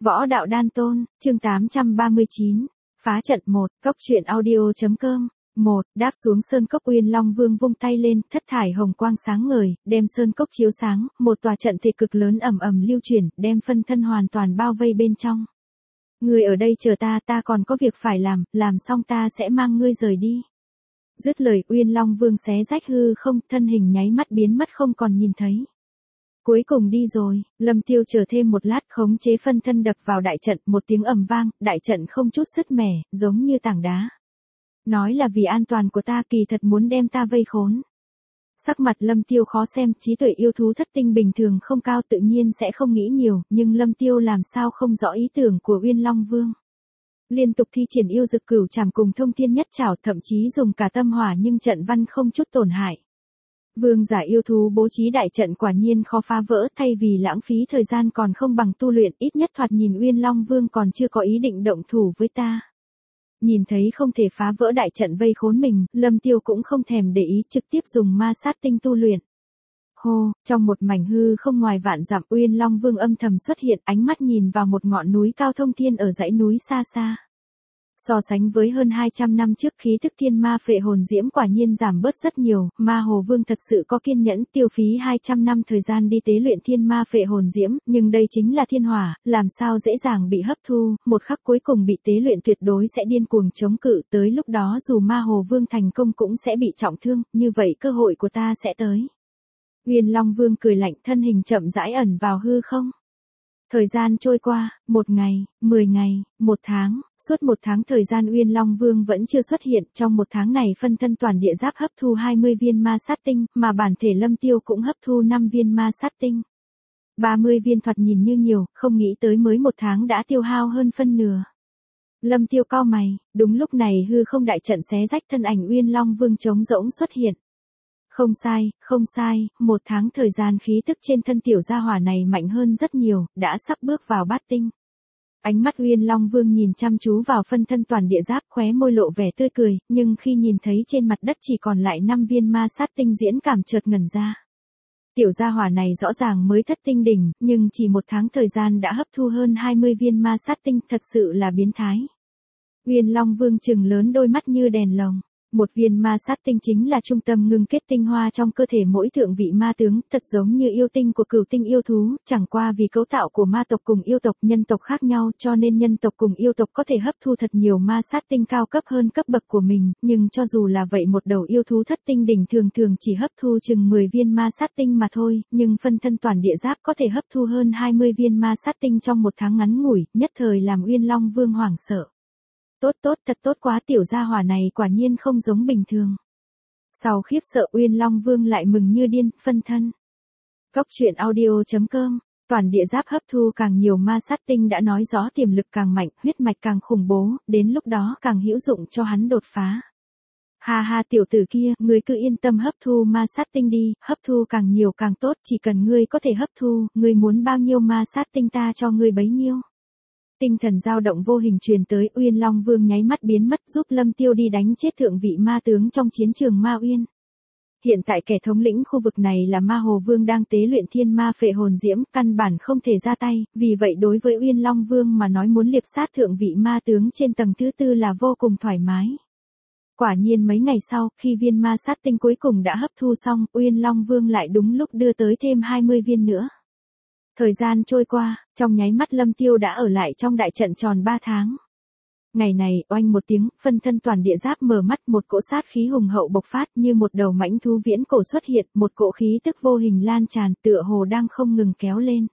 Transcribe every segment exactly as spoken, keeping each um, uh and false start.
Võ đạo đan tôn, chương tám trăm ba mươi chín, phá trận một, cốc truyện audio.com. một. Đáp xuống sơn cốc, Uyên Long Vương vung tay lên, thất thải hồng quang sáng ngời, đem sơn cốc chiếu sáng, một tòa trận thể cực lớn ầm ầm lưu chuyển, đem phân thân hoàn toàn bao vây bên trong. Ngươi ở đây chờ ta, ta còn có việc phải làm, làm xong ta sẽ mang ngươi rời đi. Dứt lời, Uyên Long Vương xé rách hư không, thân hình nháy mắt biến mất không còn nhìn thấy. Cuối cùng đi rồi, Lâm Tiêu chờ thêm một lát, khống chế phân thân đập vào đại trận, một tiếng ầm vang, đại trận không chút sứt mẻ, giống như tảng đá. Nói là vì an toàn của ta, kỳ thật muốn đem ta vây khốn. Sắc mặt Lâm Tiêu khó xem, trí tuệ yêu thú thất tinh bình thường không cao, tự nhiên sẽ không nghĩ nhiều, nhưng Lâm Tiêu làm sao không rõ ý tưởng của Uyên Long Vương. Liên tục thi triển yêu dực cửu trảm cùng thông thiên nhất trảo, thậm chí dùng cả tâm hỏa nhưng trận văn không chút tổn hại. Vương giả yêu thú bố trí đại trận quả nhiên khó phá vỡ, thay vì lãng phí thời gian còn không bằng tu luyện, ít nhất thoạt nhìn Uyên Long Vương còn chưa có ý định động thủ với ta. Nhìn thấy không thể phá vỡ đại trận vây khốn mình, Lâm Tiêu cũng không thèm để ý, trực tiếp dùng ma sát tinh tu luyện. Hô, trong một mảnh hư không ngoài vạn dặm, Uyên Long Vương âm thầm xuất hiện, ánh mắt nhìn vào một ngọn núi cao thông thiên ở dãy núi xa xa. So sánh với hơn hai trăm năm trước, khí tức thiên ma phệ hồn diễm quả nhiên giảm bớt rất nhiều, ma hồ vương thật sự có kiên nhẫn, tiêu phí hai trăm năm thời gian đi tế luyện thiên ma phệ hồn diễm, nhưng đây chính là thiên hỏa, làm sao dễ dàng bị hấp thu, một khắc cuối cùng bị tế luyện tuyệt đối sẽ điên cuồng chống cự, tới lúc đó dù ma hồ vương thành công cũng sẽ bị trọng thương, như vậy cơ hội của ta sẽ tới. Uyên Long Vương cười lạnh, thân hình chậm rãi ẩn vào hư không. Thời gian trôi qua, một ngày, mười ngày, một tháng, suốt một tháng thời gian Uyên Long Vương vẫn chưa xuất hiện, trong một tháng này phân thân toàn địa giáp hấp thu hai mươi viên ma sát tinh, mà bản thể Lâm Tiêu cũng hấp thu năm viên ma sát tinh. ba mươi viên thoạt nhìn như nhiều, không nghĩ tới mới một tháng đã tiêu hao hơn phân nửa. Lâm Tiêu cau mày, đúng lúc này hư không đại trận xé rách, thân ảnh Uyên Long Vương trống rỗng xuất hiện. Không sai, không sai, một tháng thời gian khí tức trên thân tiểu gia hỏa này mạnh hơn rất nhiều, đã sắp bước vào bát tinh. Ánh mắt Uyên Long Vương nhìn chăm chú vào phân thân toàn địa giáp, khóe môi lộ vẻ tươi cười, nhưng khi nhìn thấy trên mặt đất chỉ còn lại năm viên ma sát tinh, diễn cảm chợt ngẩn ra. Tiểu gia hỏa này rõ ràng mới thất tinh đỉnh, nhưng chỉ một tháng thời gian đã hấp thu hơn hai mươi viên ma sát tinh, thật sự là biến thái. Uyên Long Vương trừng lớn đôi mắt như đèn lồng. Một viên ma sát tinh chính là trung tâm ngưng kết tinh hoa trong cơ thể mỗi thượng vị ma tướng, thật giống như yêu tinh của cửu tinh yêu thú, chẳng qua vì cấu tạo của ma tộc cùng yêu tộc nhân tộc khác nhau, cho nên nhân tộc cùng yêu tộc có thể hấp thu thật nhiều ma sát tinh cao cấp hơn cấp bậc của mình, nhưng cho dù là vậy một đầu yêu thú thất tinh đỉnh thường thường chỉ hấp thu chừng mười viên ma sát tinh mà thôi, nhưng phân thân toàn địa giáp có thể hấp thu hơn hai mươi viên ma sát tinh trong một tháng ngắn ngủi, nhất thời làm Uyên Long Vương hoảng sợ. Tốt tốt, thật tốt quá, tiểu gia hỏa này quả nhiên không giống bình thường. Sau khiếp sợ Uyên Long Vương lại mừng như điên, phân thân. Cốc truyện audio.com, toàn địa giáp hấp thu càng nhiều ma sát tinh đã nói rõ tiềm lực càng mạnh, huyết mạch càng khủng bố, đến lúc đó càng hữu dụng cho hắn đột phá. Ha ha, tiểu tử kia, ngươi cứ yên tâm hấp thu ma sát tinh đi, hấp thu càng nhiều càng tốt, chỉ cần ngươi có thể hấp thu, ngươi muốn bao nhiêu ma sát tinh ta cho ngươi bấy nhiêu. Tinh thần dao động vô hình truyền tới, Uyên Long Vương nháy mắt biến mất, giúp Lâm Tiêu đi đánh chết thượng vị ma tướng trong chiến trường Ma Uyên. Hiện tại kẻ thống lĩnh khu vực này là Ma Hồ Vương đang tế luyện thiên ma phệ hồn diễm, căn bản không thể ra tay, vì vậy đối với Uyên Long Vương mà nói muốn liệp sát thượng vị ma tướng trên tầng thứ tư là vô cùng thoải mái. Quả nhiên mấy ngày sau, khi viên ma sát tinh cuối cùng đã hấp thu xong, Uyên Long Vương lại đúng lúc đưa tới thêm hai mươi viên nữa. Thời gian trôi qua, trong nháy mắt Lâm Tiêu đã ở lại trong đại trận tròn ba tháng. Ngày này, oanh một tiếng, phân thân toàn địa giáp mở mắt, một cỗ sát khí hùng hậu bộc phát như một đầu mãnh thú viễn cổ xuất hiện, một cỗ khí tức vô hình lan tràn, tựa hồ đang không ngừng kéo lên.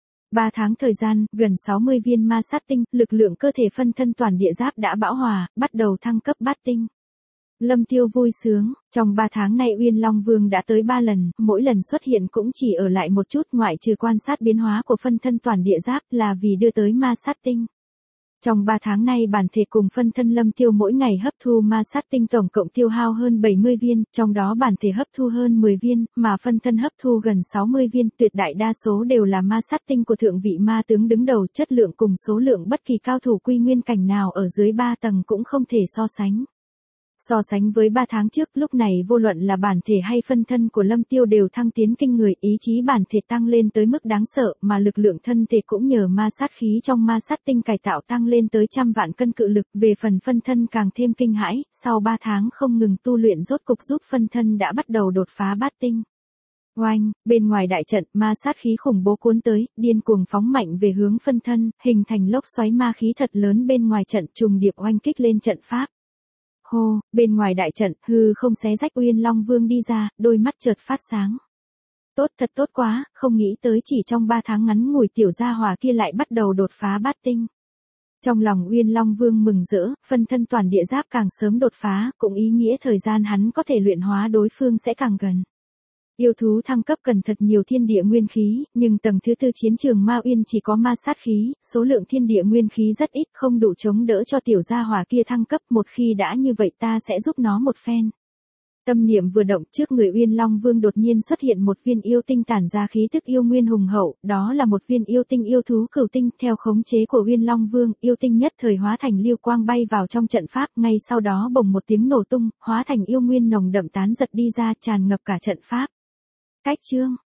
Ba tháng thời gian, gần sáu mươi viên ma sát tinh, lực lượng cơ thể phân thân toàn địa giáp đã bão hòa, bắt đầu thăng cấp bát tinh. Lâm Tiêu vui sướng, trong ba tháng này Uyên Long Vương đã tới ba lần, mỗi lần xuất hiện cũng chỉ ở lại một chút, ngoại trừ quan sát biến hóa của phân thân toàn địa giáp là vì đưa tới ma sát tinh. Trong ba tháng này bản thể cùng phân thân Lâm Tiêu mỗi ngày hấp thu ma sát tinh tổng cộng tiêu hao hơn bảy mươi viên, trong đó bản thể hấp thu hơn mười viên, mà phân thân hấp thu gần sáu mươi viên, tuyệt đại đa số đều là ma sát tinh của thượng vị ma tướng đứng đầu, chất lượng cùng số lượng bất kỳ cao thủ quy nguyên cảnh nào ở dưới ba tầng cũng không thể so sánh. So sánh với ba tháng trước, lúc này vô luận là bản thể hay phân thân của Lâm Tiêu đều thăng tiến kinh người, ý chí bản thể tăng lên tới mức đáng sợ, mà lực lượng thân thể cũng nhờ ma sát khí trong ma sát tinh cải tạo tăng lên tới trăm vạn cân cự lực, về phần phân thân càng thêm kinh hãi, sau ba tháng không ngừng tu luyện rốt cục giúp phân thân đã bắt đầu đột phá bát tinh. Oanh, bên ngoài đại trận, ma sát khí khủng bố cuốn tới, điên cuồng phóng mạnh về hướng phân thân, hình thành lốc xoáy ma khí thật lớn bên ngoài trận, trùng điệp oanh kích lên trận pháp. Hô, bên ngoài đại trận, hư không xé rách, Uyên Long Vương đi ra, đôi mắt chợt phát sáng. Tốt, thật tốt quá, không nghĩ tới chỉ trong ba tháng ngắn ngủi tiểu gia hỏa kia lại bắt đầu đột phá bát tinh. Trong lòng Uyên Long Vương mừng rỡ, phân thân toàn địa giáp càng sớm đột phá, cũng ý nghĩa thời gian hắn có thể luyện hóa đối phương sẽ càng gần. Yêu thú thăng cấp cần thật nhiều thiên địa nguyên khí, nhưng tầng thứ tư chiến trường Ma Uyên chỉ có ma sát khí, số lượng thiên địa nguyên khí rất ít, không đủ chống đỡ cho tiểu gia hỏa kia thăng cấp, một khi đã như vậy ta sẽ giúp nó một phen. Tâm niệm vừa động, trước người Uyên Long Vương đột nhiên xuất hiện một viên yêu tinh tản ra khí tức yêu nguyên hùng hậu, đó là một viên yêu tinh yêu thú cửu tinh, theo khống chế của Uyên Long Vương, yêu tinh nhất thời hóa thành lưu quang bay vào trong trận pháp, ngay sau đó bồng một tiếng nổ tung, hóa thành yêu nguyên nồng đậm tán giật đi ra, tràn ngập cả trận pháp. Cách chương